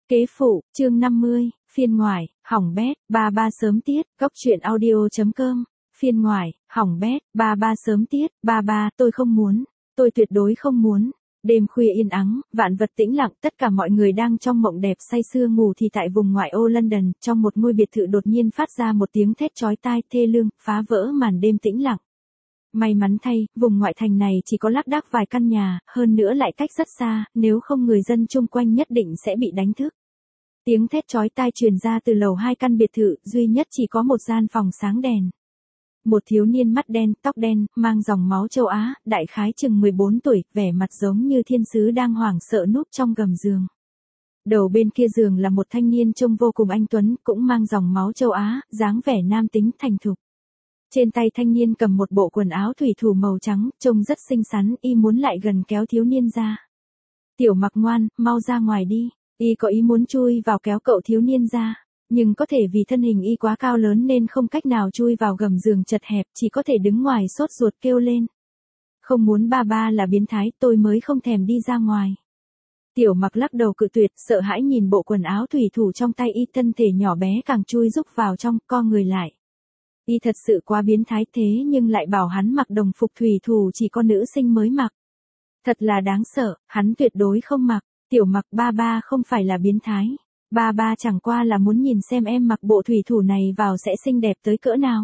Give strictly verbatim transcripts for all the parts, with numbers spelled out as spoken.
Kế phụ, chương năm mươi, phiên ngoại, hỏng bét, ba ba sớm tiết, góc truyện audio.com, phiên ngoại, hỏng bét, ba ba sớm tiết, ba ba, tôi không muốn, tôi tuyệt đối không muốn. Đêm khuya yên ắng, vạn vật tĩnh lặng, tất cả mọi người đang trong mộng đẹp say sưa ngủ thì tại vùng ngoại ô London, trong một ngôi biệt thự đột nhiên phát ra một tiếng thét chói tai, thê lương, phá vỡ màn đêm tĩnh lặng. May mắn thay, vùng ngoại thành này chỉ có lác đác vài căn nhà, hơn nữa lại cách rất xa, nếu không người dân chung quanh nhất định sẽ bị đánh thức. Tiếng thét chói tai truyền ra từ lầu hai căn biệt thự, duy nhất chỉ có một gian phòng sáng đèn. Một thiếu niên mắt đen, tóc đen, mang dòng máu châu Á, đại khái chừng mười bốn tuổi, vẻ mặt giống như thiên sứ đang hoảng sợ núp trong gầm giường. Đầu bên kia giường là một thanh niên trông vô cùng anh tuấn, cũng mang dòng máu châu Á, dáng vẻ nam tính thành thục. Trên tay thanh niên cầm một bộ quần áo thủy thủ màu trắng, trông rất xinh xắn, y muốn lại gần kéo thiếu niên ra. Tiểu Mặc ngoan, mau ra ngoài đi, y có ý muốn chui vào kéo cậu thiếu niên ra. Nhưng có thể vì thân hình y quá cao lớn nên không cách nào chui vào gầm giường chật hẹp, chỉ có thể đứng ngoài sốt ruột kêu lên. Không muốn, ba ba là biến thái, tôi mới không thèm đi ra ngoài. Tiểu Mặc lắc đầu cự tuyệt, sợ hãi nhìn bộ quần áo thủy thủ trong tay y, thân thể nhỏ bé càng chui rúc vào trong, co người lại. Y thật sự quá biến thái, thế nhưng lại bảo hắn mặc đồng phục thủy thủ chỉ có nữ sinh mới mặc. Thật là đáng sợ, hắn tuyệt đối không mặc. Tiểu Mặc, ba ba không phải là biến thái. Ba ba chẳng qua là muốn nhìn xem em mặc bộ thủy thủ này vào sẽ xinh đẹp tới cỡ nào.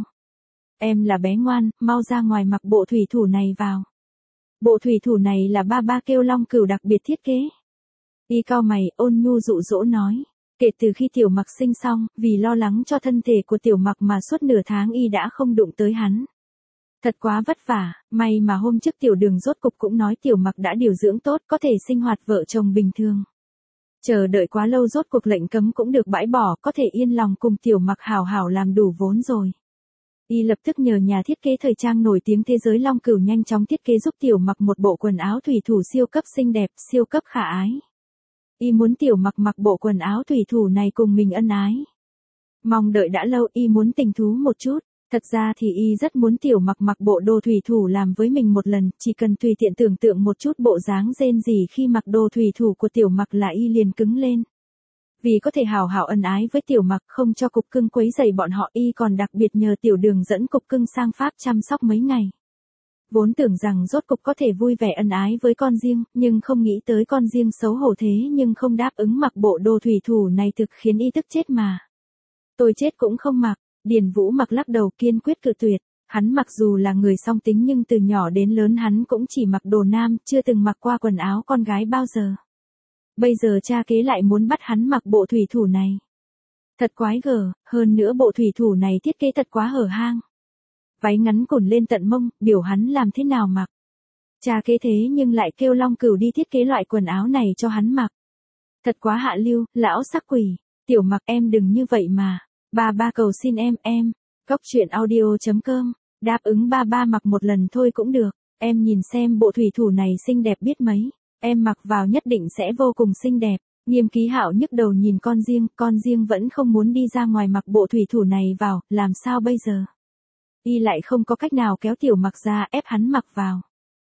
Em là bé ngoan, mau ra ngoài mặc bộ thủy thủ này vào. Bộ thủy thủ này là ba ba kêu Long Cửu đặc biệt thiết kế. Y cau mày, ôn nhu dụ dỗ nói. Kể từ khi Tiểu Mặc sinh xong, vì lo lắng cho thân thể của Tiểu Mặc mà suốt nửa tháng y đã không đụng tới hắn. Thật quá vất vả, may mà hôm trước Tiểu Đường rốt cục cũng nói Tiểu Mặc đã điều dưỡng tốt, có thể sinh hoạt vợ chồng bình thường. Chờ đợi quá lâu rốt cuộc lệnh cấm cũng được bãi bỏ, có thể yên lòng cùng Tiểu Mặc hảo hảo làm đủ vốn rồi. Y lập tức nhờ nhà thiết kế thời trang nổi tiếng thế giới Long Cửu nhanh chóng thiết kế giúp Tiểu Mặc một bộ quần áo thủy thủ siêu cấp xinh đẹp, siêu cấp khả ái. Y muốn Tiểu Mặc mặc bộ quần áo thủy thủ này cùng mình ân ái. Mong đợi đã lâu, y muốn tình thú một chút. Thật ra thì y rất muốn Tiểu Mặc mặc bộ đồ thủy thủ làm với mình một lần, chỉ cần tùy tiện tưởng tượng một chút bộ dáng rên rỉ khi mặc đồ thủy thủ của Tiểu Mặc là y liền cứng lên. Vì có thể hào hảo ân ái với Tiểu Mặc, không cho cục cưng quấy rầy bọn họ, y còn đặc biệt nhờ Tiểu Đường dẫn cục cưng sang Pháp chăm sóc mấy ngày. Vốn tưởng rằng rốt cục có thể vui vẻ ân ái với con riêng, nhưng không nghĩ tới con riêng xấu hổ thế nhưng không đáp ứng mặc bộ đồ thủy thủ này, thực khiến y tức chết mà. Tôi chết cũng không mặc. Điền Vũ Mặc lắc đầu kiên quyết cự tuyệt. Hắn mặc dù là người song tính nhưng từ nhỏ đến lớn hắn cũng chỉ mặc đồ nam, chưa từng mặc qua quần áo con gái bao giờ. Bây giờ cha kế lại muốn bắt hắn mặc bộ thủy thủ này. Thật quái gở, hơn nữa bộ thủy thủ này thiết kế thật quá hở hang. Váy ngắn cồn lên tận mông, biểu hắn làm thế nào mặc. Cha kế thế nhưng lại kêu Long Cửu đi thiết kế loại quần áo này cho hắn mặc. Thật quá hạ lưu, lão sắc quỷ. Tiểu Mặc, em đừng như vậy mà. Ba ba cầu xin em, em. Góc truyện audio.com, đáp ứng ba ba mặc một lần thôi cũng được. Em nhìn xem bộ thủy thủ này xinh đẹp biết mấy. Em mặc vào nhất định sẽ vô cùng xinh đẹp. Nghiêm Ký Hạo nhức đầu nhìn con riêng, con riêng vẫn không muốn đi ra ngoài mặc bộ thủy thủ này vào, làm sao bây giờ? Y lại không có cách nào kéo Tiểu Mặc ra ép hắn mặc vào.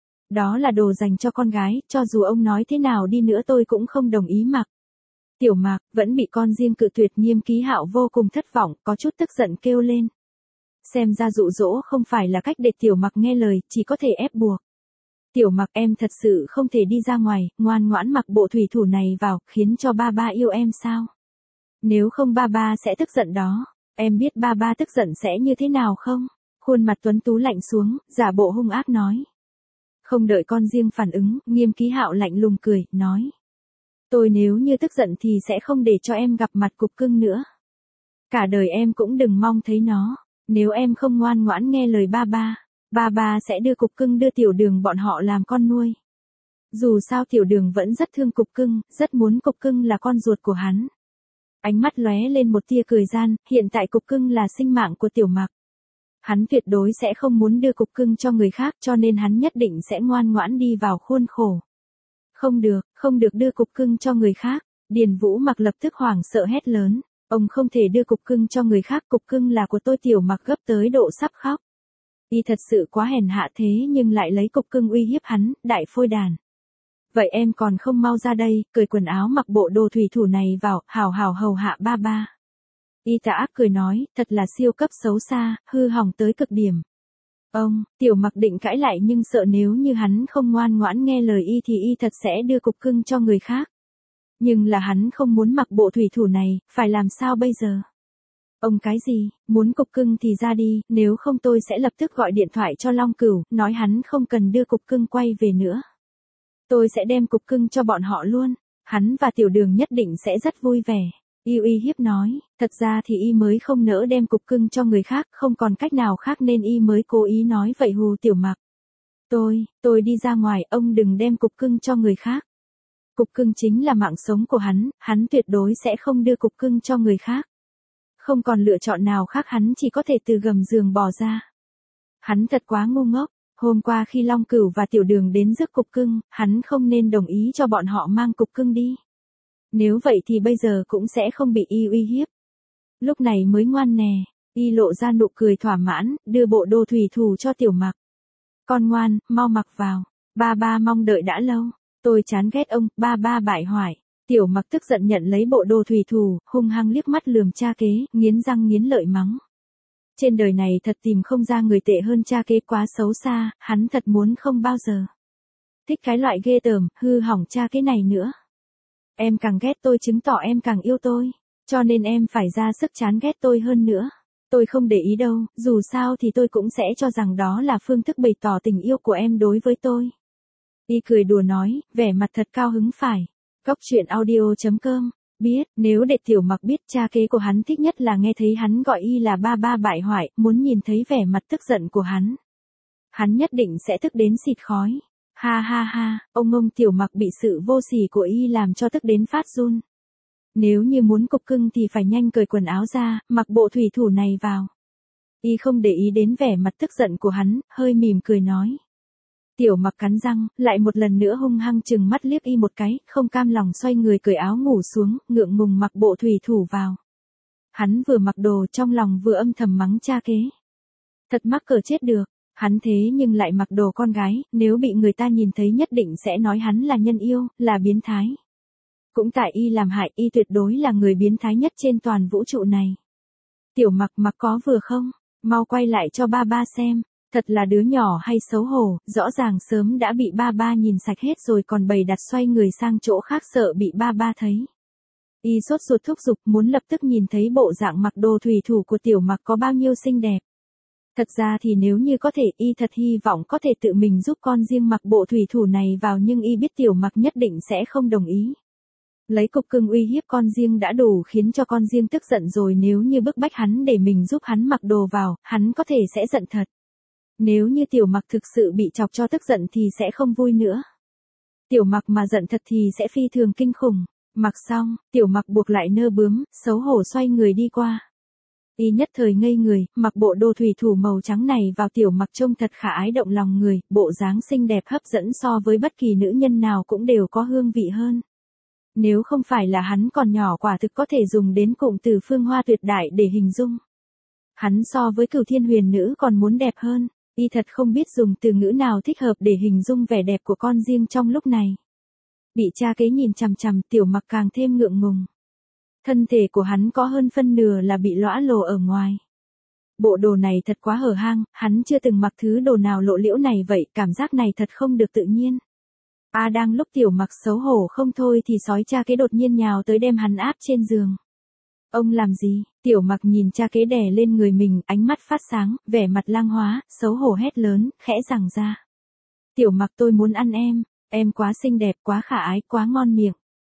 Đó là đồ dành cho con gái, cho dù ông nói thế nào đi nữa tôi cũng không đồng ý mặc. Tiểu Mặc vẫn bị con riêng cự tuyệt. Nghiêm Ký Hạo vô cùng thất vọng, có chút tức giận kêu lên. Xem ra dụ dỗ không phải là cách để Tiểu Mặc nghe lời, chỉ có thể ép buộc. Tiểu Mặc, em thật sự không thể đi ra ngoài, ngoan ngoãn mặc bộ thủy thủ này vào, khiến cho ba ba yêu em sao? Nếu không ba ba sẽ tức giận đó. Em biết ba ba tức giận sẽ như thế nào không? Khuôn mặt tuấn tú lạnh xuống, giả bộ hung ác nói. Không đợi con riêng phản ứng, Nghiêm Ký Hạo lạnh lùng cười, nói. Tôi nếu như tức giận thì sẽ không để cho em gặp mặt cục cưng nữa. Cả đời em cũng đừng mong thấy nó. Nếu em không ngoan ngoãn nghe lời ba ba, ba ba sẽ đưa cục cưng đưa Tiểu Đường bọn họ làm con nuôi. Dù sao Tiểu Đường vẫn rất thương cục cưng, rất muốn cục cưng là con ruột của hắn. Ánh mắt lóe lên một tia cười gian, hiện tại cục cưng là sinh mạng của Tiểu Mặc. Hắn tuyệt đối sẽ không muốn đưa cục cưng cho người khác, cho nên hắn nhất định sẽ ngoan ngoãn đi vào khuôn khổ. Không được, không được đưa cục cưng cho người khác. Điền Vũ Mặc lập tức hoảng sợ hét lớn. Ông không thể đưa cục cưng cho người khác, cục cưng là của tôi. Tiểu Mặc gấp tới độ sắp khóc. Y thật sự quá hèn hạ thế nhưng lại lấy cục cưng uy hiếp hắn, đại phôi đàn. Vậy em còn không mau ra đây, cởi quần áo mặc bộ đồ thủy thủ này vào, hào hào hầu hạ ba ba. Y tà ác cười nói, thật là siêu cấp xấu xa, hư hỏng tới cực điểm. Ông, Tiểu Mặc định cãi lại nhưng sợ nếu như hắn không ngoan ngoãn nghe lời y thì y thật sẽ đưa cục cưng cho người khác. Nhưng là hắn không muốn mặc bộ thủy thủ này, phải làm sao bây giờ? Ông cái gì, muốn cục cưng thì ra đi, nếu không tôi sẽ lập tức gọi điện thoại cho Long Cửu, nói hắn không cần đưa cục cưng quay về nữa. Tôi sẽ đem cục cưng cho bọn họ luôn, hắn và Tiểu Đường nhất định sẽ rất vui vẻ. Y uy hiếp nói, thật ra thì y mới không nỡ đem cục cưng cho người khác, không còn cách nào khác nên y mới cố ý nói vậy hù Tiểu Mặc. Tôi, tôi đi ra ngoài, ông đừng đem cục cưng cho người khác. Cục cưng chính là mạng sống của hắn, hắn tuyệt đối sẽ không đưa cục cưng cho người khác. Không còn lựa chọn nào khác, hắn chỉ có thể từ gầm giường bò ra. Hắn thật quá ngu ngốc, hôm qua khi Long Cửu và Tiểu Đường đến rước cục cưng, hắn không nên đồng ý cho bọn họ mang cục cưng đi. Nếu vậy thì bây giờ cũng sẽ không bị y uy hiếp. Lúc này mới ngoan nè, y lộ ra nụ cười thỏa mãn, đưa bộ đồ thủy thủ cho Tiểu Mặc. Con ngoan, mau mặc vào, ba ba mong đợi đã lâu, tôi chán ghét ông, ba ba bại hoại. Tiểu Mặc tức giận nhận lấy bộ đồ thủy thủ, hung hăng liếc mắt lườm cha kế, nghiến răng nghiến lợi mắng. Trên đời này thật tìm không ra người tệ hơn cha kế, quá xấu xa, hắn thật muốn không bao giờ thích cái loại ghê tởm, hư hỏng cha kế này nữa. Em càng ghét tôi chứng tỏ em càng yêu tôi, cho nên em phải ra sức chán ghét tôi hơn nữa. Tôi không để ý đâu, dù sao thì tôi cũng sẽ cho rằng đó là phương thức bày tỏ tình yêu của em đối với tôi. Y cười đùa nói, vẻ mặt thật cao hứng phải. Cóc truyện audio chấm com, biết, nếu để Tiểu Mặc biết cha kế của hắn thích nhất là nghe thấy hắn gọi y là ba ba bại hoại, muốn nhìn thấy vẻ mặt tức giận của hắn. Hắn nhất định sẽ tức đến xịt khói. Ha ha ha, ông ông Tiểu Mặc bị sự vô sỉ của y làm cho tức đến phát run. Nếu như muốn cục cưng thì phải nhanh cởi quần áo ra, mặc bộ thủy thủ này vào. Y không để ý đến vẻ mặt tức giận của hắn, hơi mỉm cười nói. Tiểu Mặc cắn răng, lại một lần nữa hung hăng chừng mắt liếc y một cái, không cam lòng xoay người cởi áo ngủ xuống, ngượng ngùng mặc bộ thủy thủ vào. Hắn vừa mặc đồ trong lòng vừa âm thầm mắng cha kế. Thật mắc cỡ chết được. Hắn thế nhưng lại mặc đồ con gái, nếu bị người ta nhìn thấy nhất định sẽ nói hắn là nhân yêu, là biến thái. Cũng tại y làm hại, y tuyệt đối là người biến thái nhất trên toàn vũ trụ này. Tiểu Mặc mặc có vừa không? Mau quay lại cho ba ba xem. Thật là đứa nhỏ hay xấu hổ, rõ ràng sớm đã bị ba ba nhìn sạch hết rồi còn bày đặt xoay người sang chỗ khác sợ bị ba ba thấy. Y sốt ruột thúc giục muốn lập tức nhìn thấy bộ dạng mặc đồ thủy thủ của Tiểu Mặc có bao nhiêu xinh đẹp. Thật ra thì nếu như có thể y thật hy vọng có thể tự mình giúp con riêng mặc bộ thủy thủ này vào nhưng y biết Tiểu Mặc nhất định sẽ không đồng ý. Lấy cục cưng uy hiếp con riêng đã đủ khiến cho con riêng tức giận rồi, nếu như bức bách hắn để mình giúp hắn mặc đồ vào, hắn có thể sẽ giận thật. Nếu như Tiểu Mặc thực sự bị chọc cho tức giận thì sẽ không vui nữa. Tiểu Mặc mà giận thật thì sẽ phi thường kinh khủng. Mặc xong, Tiểu Mặc buộc lại nơ bướm, xấu hổ xoay người đi qua. Y nhất thời ngây người, mặc bộ đồ thủy thủ màu trắng này vào Tiểu Mặc trông thật khả ái động lòng người, bộ dáng xinh đẹp hấp dẫn so với bất kỳ nữ nhân nào cũng đều có hương vị hơn. Nếu không phải là hắn còn nhỏ quả thực có thể dùng đến cụm từ phương hoa tuyệt đại để hình dung. Hắn so với Cửu Thiên Huyền Nữ còn muốn đẹp hơn, y thật không biết dùng từ ngữ nào thích hợp để hình dung vẻ đẹp của con riêng trong lúc này. Bị cha kế nhìn chằm chằm, Tiểu Mặc càng thêm ngượng ngùng. Thân thể của hắn có hơn phân nửa là bị lõa lồ ở ngoài. Bộ đồ này thật quá hở hang, hắn chưa từng mặc thứ đồ nào lộ liễu này vậy, cảm giác này thật không được tự nhiên. A à, đang lúc Tiểu Mặc xấu hổ không thôi thì sói cha kế đột nhiên nhào tới đem hắn áp trên giường. Ông làm gì? Tiểu Mặc nhìn cha kế đè lên người mình, ánh mắt phát sáng, vẻ mặt lang hóa, xấu hổ hét lớn, khẽ rằng ra. Tiểu Mặc tôi muốn ăn em, em quá xinh đẹp, quá khả ái, quá ngon miệng.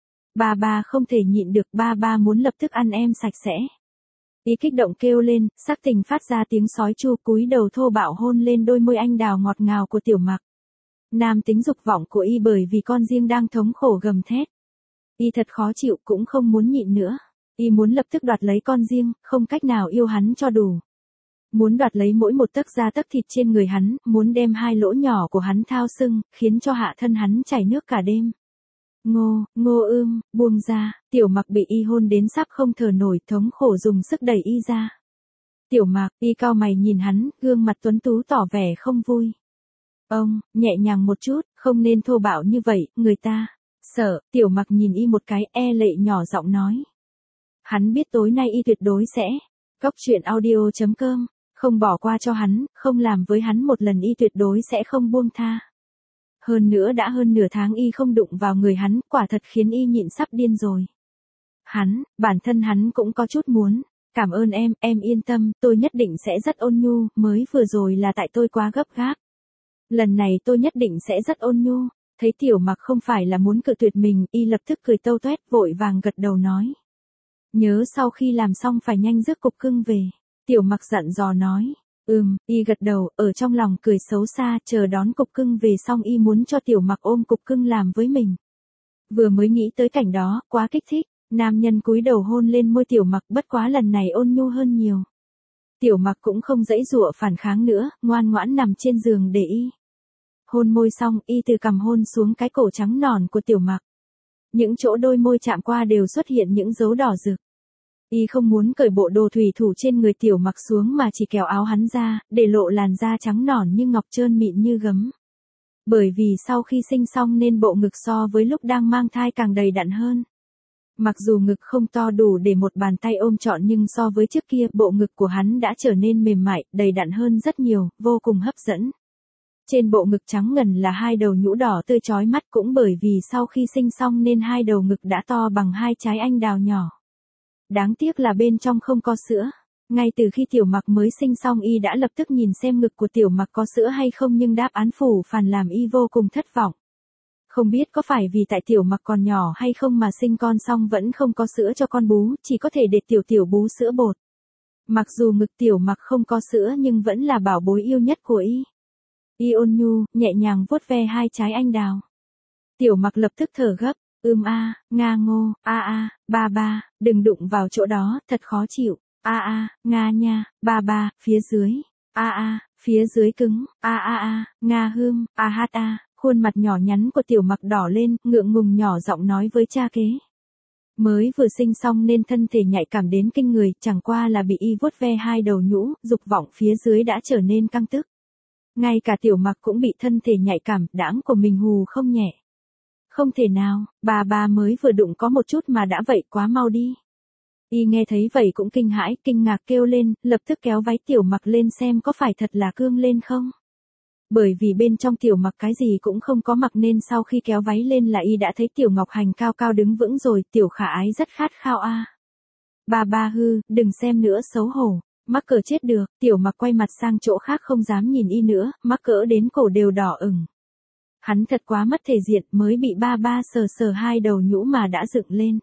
Ba ba không thể nhịn được, ba ba muốn lập tức ăn em sạch sẽ. Y kích động kêu lên, sắc tình phát ra tiếng sói chu, cúi đầu thô bạo hôn lên đôi môi anh đào ngọt ngào của Tiểu Mặc. Nam tính dục vọng của y bởi vì con riêng đang thống khổ gầm thét. Y thật khó chịu cũng không muốn nhịn nữa. Y muốn lập tức đoạt lấy con riêng, không cách nào yêu hắn cho đủ. Muốn đoạt lấy mỗi một tấc da tấc thịt trên người hắn, muốn đem hai lỗ nhỏ của hắn thao sưng, khiến cho hạ thân hắn chảy nước cả đêm. Ngô, Ngô Ưm, buông ra, Tiểu Mặc bị y hôn đến sắp không thở nổi, thống khổ dùng sức đẩy y ra. Tiểu Mặc, y cau mày nhìn hắn, gương mặt tuấn tú tỏ vẻ không vui. Ông, nhẹ nhàng một chút, Không nên thô bạo như vậy, người ta. Sợ, Tiểu Mặc nhìn y một cái, e lệ nhỏ giọng nói. Hắn biết tối nay y tuyệt đối sẽ. Góc truyện audio chấm com. Không bỏ qua cho hắn, không làm với hắn một lần y tuyệt đối sẽ không buông tha. Hơn nữa đã hơn nửa tháng y không đụng vào người hắn, quả thật khiến y nhịn sắp điên rồi. Hắn, bản thân hắn cũng có chút muốn. Cảm ơn em, em yên tâm, tôi nhất định sẽ rất ôn nhu, mới vừa rồi là tại tôi quá gấp gáp. Lần này tôi nhất định sẽ rất ôn nhu. Thấy Tiểu Mặc không phải là muốn cự tuyệt mình, y lập tức cười tâu toét vội vàng gật đầu nói. Nhớ sau khi làm xong phải nhanh rước cục cưng về. Tiểu Mặc dặn dò nói. Ừm, y gật đầu, ở trong lòng cười xấu xa, chờ đón cục cưng về xong y muốn cho Tiểu Mặc ôm cục cưng làm với mình. Vừa mới nghĩ tới cảnh đó, quá kích thích, nam nhân cúi đầu hôn lên môi Tiểu Mặc, bất quá lần này ôn nhu hơn nhiều. Tiểu Mặc cũng không dãy dụa phản kháng nữa, ngoan ngoãn nằm trên giường để y. Hôn môi xong, y từ cằm hôn xuống cái cổ trắng nõn của Tiểu Mặc. Những chỗ đôi môi chạm qua đều xuất hiện những dấu đỏ rực. Y không muốn cởi bộ đồ thủy thủ trên người Tiểu Mặc xuống mà chỉ kéo áo hắn ra, để lộ làn da trắng nõn như ngọc trơn mịn như gấm. Bởi vì sau khi sinh xong nên bộ ngực so với lúc đang mang thai càng đầy đặn hơn. Mặc dù ngực không to đủ để một bàn tay ôm trọn nhưng so với trước kia bộ ngực của hắn đã trở nên mềm mại, đầy đặn hơn rất nhiều, vô cùng hấp dẫn. Trên bộ ngực trắng ngần là hai đầu nhũ đỏ tươi chói mắt, cũng bởi vì sau khi sinh xong nên hai đầu ngực đã to bằng hai trái anh đào nhỏ. Đáng tiếc là bên trong không có sữa. Ngay từ khi Tiểu Mặc mới sinh xong y đã lập tức nhìn xem ngực của Tiểu Mặc có sữa hay không, nhưng đáp án phủ phàng làm y vô cùng thất vọng. Không biết có phải vì tại Tiểu Mặc còn nhỏ hay không mà sinh con xong vẫn không có sữa cho con bú, chỉ có thể để Tiểu Tiểu bú sữa bột. Mặc dù ngực Tiểu Mặc không có sữa nhưng vẫn là bảo bối yêu nhất của y. Y ôn nhu, nhẹ nhàng vuốt ve hai trái anh đào. Tiểu Mặc lập tức thở gấp, ưm a, nga ngô, a a, ba ba, đừng đụng vào chỗ đó, thật khó chịu, a a, nga nha, ba ba, phía dưới, a a, phía dưới cứng, a a a, nga hương, a hát a, khuôn mặt nhỏ nhắn của Tiểu Mặc đỏ lên, ngượng ngùng nhỏ giọng nói với cha kế. Mới vừa sinh xong nên thân thể nhạy cảm đến kinh người, chẳng qua là bị y vuốt ve hai đầu nhũ, dục vọng phía dưới đã trở nên căng tức. Ngay cả Tiểu Mặc cũng bị thân thể nhạy cảm, đãng của mình hù không nhẹ. Không thể nào, bà bà mới vừa đụng có một chút mà đã vậy, quá mau đi. Y nghe thấy vậy cũng kinh hãi, kinh ngạc kêu lên, lập tức kéo váy Tiểu Mặc lên xem có phải thật là cương lên không. Bởi vì bên trong Tiểu Mặc cái gì cũng không có mặc nên sau khi kéo váy lên là y đã thấy Tiểu Ngọc Hành cao cao đứng vững rồi, Tiểu Khả Ái rất khát khao a. À. Bà bà hư, đừng xem nữa xấu hổ. Mắc cỡ chết được, Tiểu Mặc quay mặt sang chỗ khác không dám nhìn y nữa, mắc cỡ đến cổ đều đỏ ửng. Hắn thật quá mất thể diện, mới bị ba ba sờ sờ hai đầu nhũ mà đã dựng lên.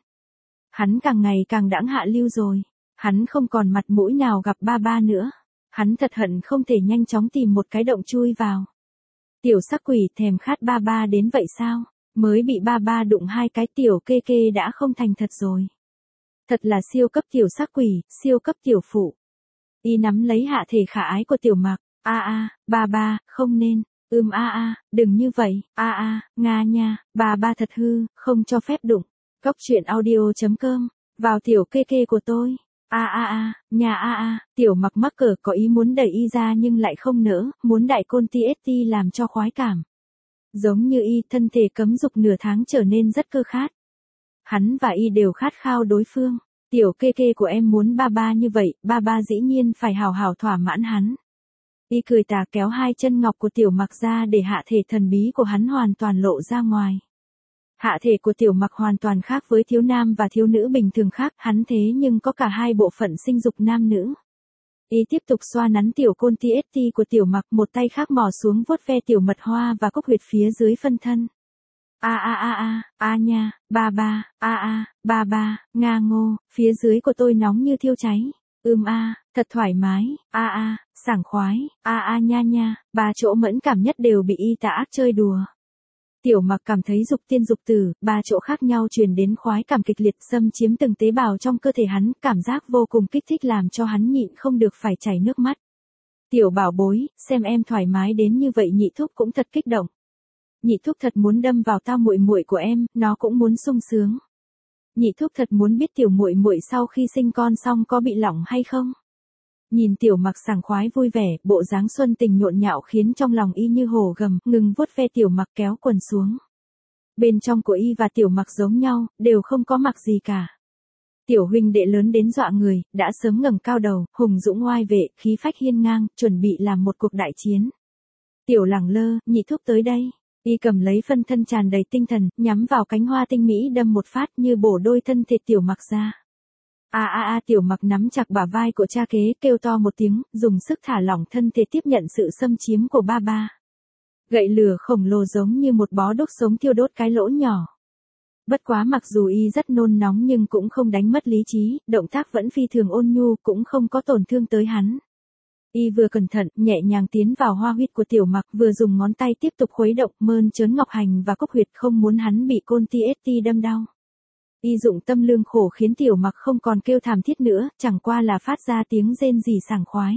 Hắn càng ngày càng đãng hạ lưu rồi. Hắn không còn mặt mũi nào gặp ba ba nữa. Hắn thật hận không thể nhanh chóng tìm một cái động chui vào. Tiểu sắc quỷ thèm khát ba ba đến vậy sao? Mới bị ba ba đụng hai cái tiểu kê kê đã không thành thật rồi. Thật là siêu cấp tiểu sắc quỷ, siêu cấp tiểu phụ. Y nắm lấy hạ thể khả ái của Tiểu Mặc, a a, ba ba, không nên, ưm a a, đừng như vậy, a a, nga nha, ba ba thật hư, không cho phép đụng. Góc truyện audio chấm com, vào tiểu kê kê của tôi, a a a, nhà a a, Tiểu Mặc mắc cỡ có ý muốn đẩy y ra nhưng lại không nỡ, muốn đại côn ti ét ti làm cho khoái cảm. Giống như y, thân thể cấm dục nửa tháng trở nên rất cơ khát. Hắn và y đều khát khao đối phương. Tiểu kê kê của em muốn ba ba như vậy, ba ba dĩ nhiên phải hào hào thỏa mãn hắn. Y cười tà kéo hai chân ngọc của Tiểu Mặc ra để hạ thể thần bí của hắn hoàn toàn lộ ra ngoài. Hạ thể của Tiểu Mặc hoàn toàn khác với thiếu nam và thiếu nữ bình thường khác, hắn thế nhưng có cả hai bộ phận sinh dục nam nữ. Y tiếp tục xoa nắn tiểu côn ti ét ti của Tiểu Mặc, một tay khác mò xuống vuốt ve tiểu mật hoa và cúc huyệt phía dưới phân thân. A a a a, a nha, ba ba, a a, ba ba, nga ngô, phía dưới của tôi nóng như thiêu cháy. Ưm a, thật thoải mái, a a, sảng khoái, a a nha nha, ba chỗ mẫn cảm nhất đều bị y tà ác chơi đùa. Tiểu Mặc cảm thấy dục tiên dục tử, ba chỗ khác nhau truyền đến khoái cảm kịch liệt xâm chiếm từng tế bào trong cơ thể hắn, cảm giác vô cùng kích thích làm cho hắn nhịn không được phải chảy nước mắt. Tiểu bảo bối, xem em thoải mái đến như vậy nhị thúc cũng thật kích động. Nhị thúc thật muốn đâm vào tao muội muội của em, nó cũng muốn sung sướng. Nhị thúc thật muốn biết tiểu muội muội sau khi sinh con xong có bị lỏng hay không. Nhìn tiểu mặc sảng khoái vui vẻ, bộ dáng xuân tình nhộn nhạo khiến trong lòng y như hổ gầm, ngừng vuốt ve tiểu mặc kéo quần xuống. Bên trong của y và tiểu mặc giống nhau, đều không có mặc gì cả. Tiểu huynh đệ lớn đến dọa người, đã sớm ngẩng cao đầu, hùng dũng oai vệ, khí phách hiên ngang, chuẩn bị làm một cuộc đại chiến. Tiểu lẳng lơ, nhị thúc tới đây. Y cầm lấy phân thân tràn đầy tinh thần, nhắm vào cánh hoa tinh mỹ đâm một phát như bổ đôi thân thể tiểu mặc ra. A a a tiểu mặc nắm chặt bả vai của cha kế, kêu to một tiếng, dùng sức thả lỏng thân thể tiếp nhận sự xâm chiếm của ba ba. Gậy lửa khổng lồ giống như một bó đuốc sống thiêu đốt cái lỗ nhỏ. Bất quá mặc dù y rất nôn nóng nhưng cũng không đánh mất lý trí, động tác vẫn phi thường ôn nhu, cũng không có tổn thương tới hắn. Y vừa cẩn thận, nhẹ nhàng tiến vào hoa huyết của tiểu mặc, vừa dùng ngón tay tiếp tục khuấy động, mơn trớn ngọc hành và cốc huyệt, không muốn hắn bị côn ti ét ti đâm đau. Y dụng tâm lương khổ khiến tiểu mặc không còn kêu thảm thiết nữa, chẳng qua là phát ra tiếng rên rỉ sảng khoái.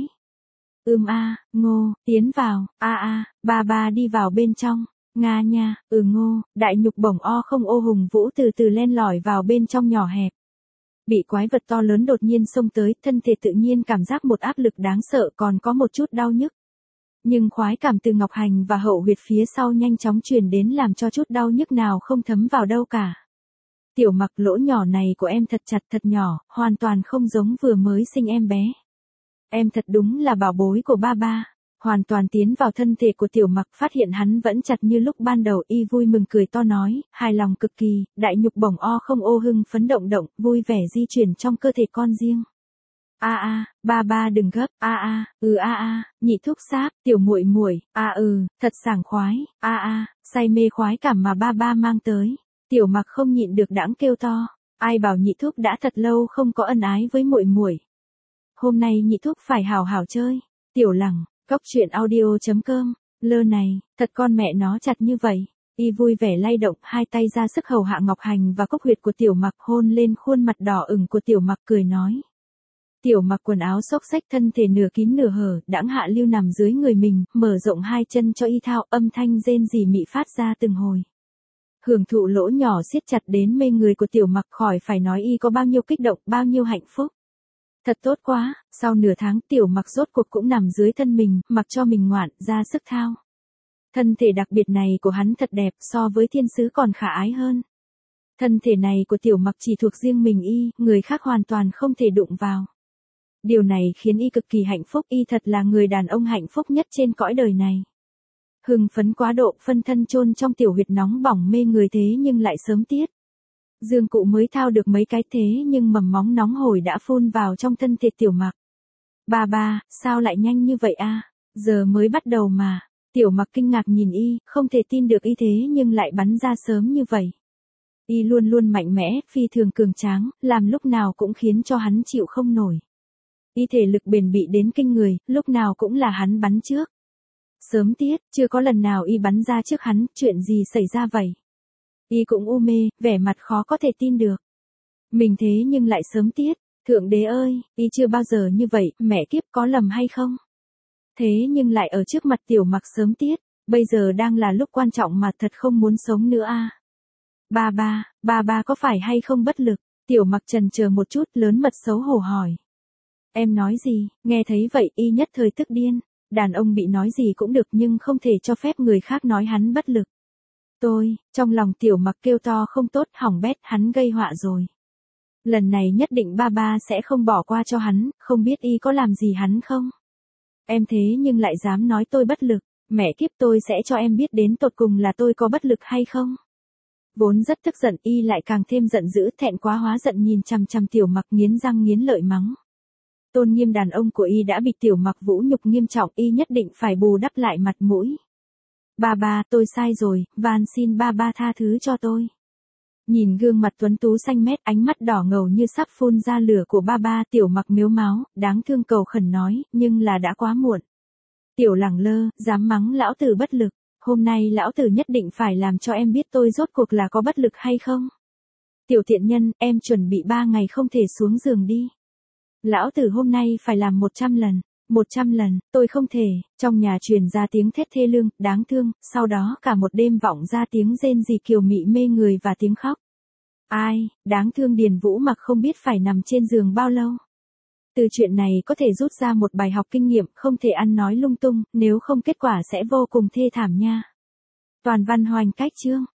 Ưm a, ngô, tiến vào, a a, ba ba đi vào bên trong, nga nha, ừ ngô, đại nhục bổng o không ô hùng vũ từ từ len lỏi vào bên trong nhỏ hẹp. Bị quái vật to lớn đột nhiên xông tới, thân thể tự nhiên cảm giác một áp lực đáng sợ, còn có một chút đau nhức. Nhưng khoái cảm từ ngọc hành và hậu huyệt phía sau nhanh chóng truyền đến làm cho chút đau nhức nào không thấm vào đâu cả. Tiểu mặc, lỗ nhỏ này của em thật chặt thật nhỏ, hoàn toàn không giống vừa mới sinh em bé. Em thật đúng là bảo bối của ba ba. Hoàn toàn tiến vào thân thể của tiểu mặc, phát hiện hắn vẫn chặt như lúc ban đầu, y vui mừng cười to nói, hài lòng cực kỳ, đại nhục bổng o không ô hưng phấn động động, vui vẻ di chuyển trong cơ thể con riêng. A a, ba ba đừng gấp, a a, ừ a a, nhị thúc sáp, tiểu muội muội, a ừ, thật sảng khoái, a a, say mê khoái cảm mà ba ba mang tới. Tiểu mặc không nhịn được đãng kêu to, ai bảo nhị thúc đã thật lâu không có ân ái với muội muội. Hôm nay nhị thúc phải hào hào chơi. Tiểu lẳng, cốc truyện audio chấm com, lơ này, thật con mẹ nó chặt như vậy. Y vui vẻ lay động, hai tay ra sức hầu hạ ngọc hành và cốc huyệt của tiểu mặc, hôn lên khuôn mặt đỏ ửng của tiểu mặc, cười nói. Tiểu mặc quần áo xốc xách, thân thể nửa kín nửa hở, đãng hạ lưu nằm dưới người mình, mở rộng hai chân cho y thao, âm thanh rên rỉ mị phát ra từng hồi. Hưởng thụ lỗ nhỏ siết chặt đến mê người của tiểu mặc, khỏi phải nói y có bao nhiêu kích động, bao nhiêu hạnh phúc. Thật tốt quá, sau nửa tháng tiểu mặc rốt cuộc cũng nằm dưới thân mình, mặc cho mình ngoạn, ra sức thao. Thân thể đặc biệt này của hắn thật đẹp, so với thiên sứ còn khả ái hơn. Thân thể này của tiểu mặc chỉ thuộc riêng mình y, người khác hoàn toàn không thể đụng vào. Điều này khiến y cực kỳ hạnh phúc, y thật là người đàn ông hạnh phúc nhất trên cõi đời này. Hưng phấn quá độ, phân thân chôn trong tiểu huyệt nóng bỏng mê người thế nhưng lại sớm tiết. Dương cụ mới thao được mấy cái thế nhưng mầm móng nóng hổi đã phun vào trong thân thể tiểu mặc. Ba ba, sao lại nhanh như vậy a? Giờ mới bắt đầu mà. Tiểu mặc kinh ngạc nhìn y, không thể tin được y thế nhưng lại bắn ra sớm như vậy. Y luôn luôn mạnh mẽ, phi thường cường tráng, làm lúc nào cũng khiến cho hắn chịu không nổi. Y thể lực bền bỉ đến kinh người, lúc nào cũng là hắn bắn trước. Sớm tiết, chưa có lần nào y bắn ra trước hắn, chuyện gì xảy ra vậy? Y cũng u mê, vẻ mặt khó có thể tin được. Mình thế nhưng lại sớm tiết, thượng đế ơi, y chưa bao giờ như vậy, mẹ kiếp có lầm hay không? Thế nhưng lại ở trước mặt tiểu mặc sớm tiết, bây giờ đang là lúc quan trọng mà thật không muốn sống nữa a. Ba ba, ba ba có phải hay không bất lực? Tiểu mặc chần chờ một chút, lớn mật xấu hổ hỏi. Em nói gì? Nghe thấy vậy y nhất thời tức điên. Đàn ông bị nói gì cũng được nhưng không thể cho phép người khác nói hắn bất lực. Tôi, trong lòng tiểu mặc kêu to không tốt, hỏng bét, hắn gây họa rồi. Lần này nhất định ba ba sẽ không bỏ qua cho hắn, không biết y có làm gì hắn không? Em thế nhưng lại dám nói tôi bất lực, mẹ kiếp tôi sẽ cho em biết đến tột cùng là tôi có bất lực hay không? Vốn rất tức giận y lại càng thêm giận dữ, thẹn quá hóa giận nhìn chằm chằm tiểu mặc, nghiến răng nghiến lợi mắng. Tôn nghiêm đàn ông của y đã bị tiểu mặc vũ nhục nghiêm trọng, y nhất định phải bù đắp lại mặt mũi. Ba ba, tôi sai rồi, van xin ba ba tha thứ cho tôi. Nhìn gương mặt tuấn tú xanh mét, ánh mắt đỏ ngầu như sắp phun ra lửa của ba ba, tiểu mặc miếu máu, đáng thương cầu khẩn nói, nhưng là đã quá muộn. Tiểu lẳng lơ, dám mắng lão tử bất lực, hôm nay lão tử nhất định phải làm cho em biết tôi rốt cuộc là có bất lực hay không. Tiểu tiện nhân, em chuẩn bị ba ngày không thể xuống giường đi. Lão tử hôm nay phải làm một trăm lần, một trăm lần, tôi không thể, trong nhà truyền ra tiếng thét thê lương, đáng thương, sau đó cả một đêm vọng ra tiếng rên rỉ kiều mị mê người và tiếng khóc. Ai, đáng thương Điền Vũ mặc không biết phải nằm trên giường bao lâu. Từ chuyện này có thể rút ra một bài học kinh nghiệm, không thể ăn nói lung tung, nếu không kết quả sẽ vô cùng thê thảm nha. Toàn văn hoành cách chương.